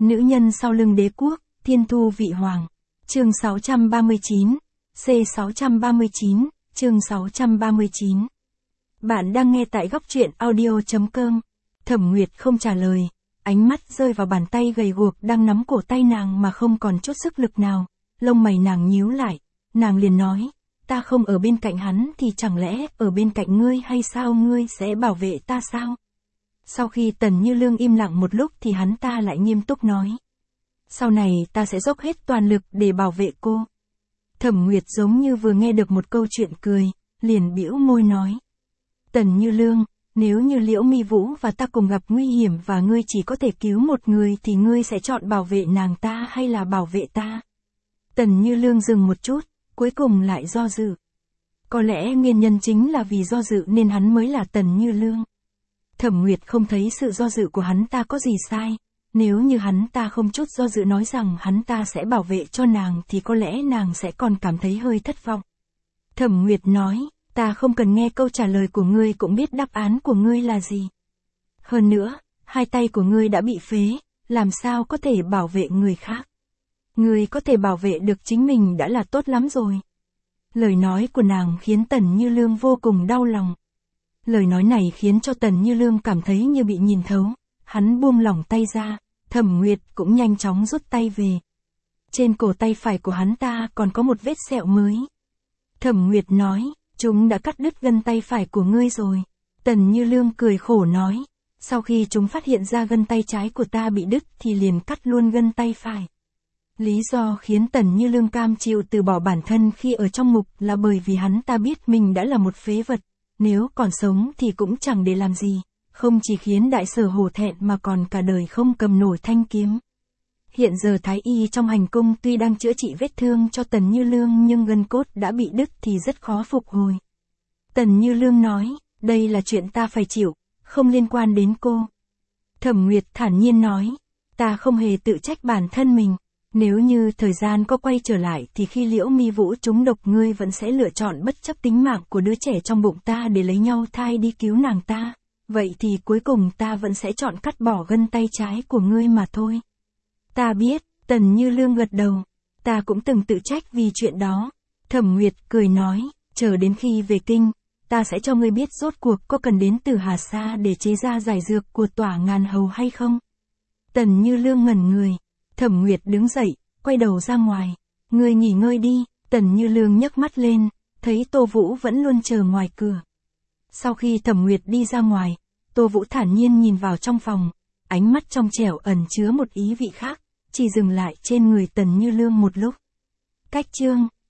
Nữ nhân sau lưng đế quốc, thiên thu vị hoàng. Chương 639, C639, chương 639. Bạn đang nghe tại góc truyện audio.com. Thẩm Nguyệt không trả lời, ánh mắt rơi vào bàn tay gầy guộc đang nắm cổ tay nàng mà không còn chút sức lực nào. Lông mày nàng nhíu lại, nàng liền nói, ta không ở bên cạnh hắn thì chẳng lẽ ở bên cạnh ngươi hay sao, ngươi sẽ bảo vệ ta sao? Sau khi Tần Như Lương im lặng một lúc thì hắn ta lại nghiêm túc nói. Sau này ta sẽ dốc hết toàn lực để bảo vệ cô. Thẩm Nguyệt giống như vừa nghe được một câu chuyện cười, liền bĩu môi nói. Tần Như Lương, nếu như Liễu Mi Vũ và ta cùng gặp nguy hiểm và ngươi chỉ có thể cứu một người thì ngươi sẽ chọn bảo vệ nàng ta hay là bảo vệ ta? Tần Như Lương dừng một chút, cuối cùng lại do dự. Có lẽ nguyên nhân chính là vì do dự nên hắn mới là Tần Như Lương. Thẩm Nguyệt không thấy sự do dự của hắn ta có gì sai. Nếu như hắn ta không chút do dự nói rằng hắn ta sẽ bảo vệ cho nàng thì có lẽ nàng sẽ còn cảm thấy hơi thất vọng. Thẩm Nguyệt nói, ta không cần nghe câu trả lời của ngươi cũng biết đáp án của ngươi là gì. Hơn nữa, hai tay của ngươi đã bị phế, làm sao có thể bảo vệ người khác. Ngươi có thể bảo vệ được chính mình đã là tốt lắm rồi. Lời nói của nàng khiến Tần Như Lương vô cùng đau lòng. Lời nói này khiến cho Tần Như Lương cảm thấy như bị nhìn thấu. Hắn buông lỏng tay ra, Thẩm Nguyệt cũng nhanh chóng rút tay về. Trên cổ tay phải của hắn ta còn có một vết sẹo mới. Thẩm Nguyệt nói, chúng đã cắt đứt gân tay phải của ngươi rồi. Tần Như Lương cười khổ nói, sau khi chúng phát hiện ra gân tay trái của ta bị đứt thì liền cắt luôn gân tay phải. Lý do khiến Tần Như Lương cam chịu từ bỏ bản thân khi ở trong ngục là bởi vì hắn ta biết mình đã là một phế vật, nếu còn sống thì cũng chẳng để làm gì, không chỉ khiến đại sở hổ thẹn mà còn cả đời không cầm nổi thanh kiếm. Hiện giờ Thái Y trong hành cung tuy đang chữa trị vết thương cho Tần Như Lương nhưng gân cốt đã bị đứt thì rất khó phục hồi. Tần Như Lương nói, đây là chuyện ta phải chịu, không liên quan đến cô. Thẩm Nguyệt thản nhiên nói, ta không hề tự trách bản thân mình. Nếu như thời gian có quay trở lại thì khi Liễu Mi Vũ trúng độc ngươi vẫn sẽ lựa chọn bất chấp tính mạng của đứa trẻ trong bụng ta để lấy nhau thai đi cứu nàng ta. Vậy thì cuối cùng ta vẫn sẽ chọn cắt bỏ gân tay trái của ngươi mà thôi. Ta biết, Tần Như Lương gật đầu. Ta cũng từng tự trách vì chuyện đó. Thẩm Nguyệt cười nói, chờ đến khi về kinh, ta sẽ cho ngươi biết rốt cuộc có cần đến Tử Hà Sa để chế ra giải dược của Tỏa Ngàn Hầu hay không. Tần Như Lương ngẩn người. Thẩm Nguyệt đứng dậy, quay đầu ra ngoài. Ngươi nghỉ ngơi đi. Tần Như Lương nhấc mắt lên, thấy Tô Vũ vẫn luôn chờ ngoài cửa. Sau khi Thẩm Nguyệt đi ra ngoài, Tô Vũ thản nhiên nhìn vào trong phòng, ánh mắt trong trẻo ẩn chứa một ý vị khác, chỉ dừng lại trên người Tần Như Lương một lúc. Cách chương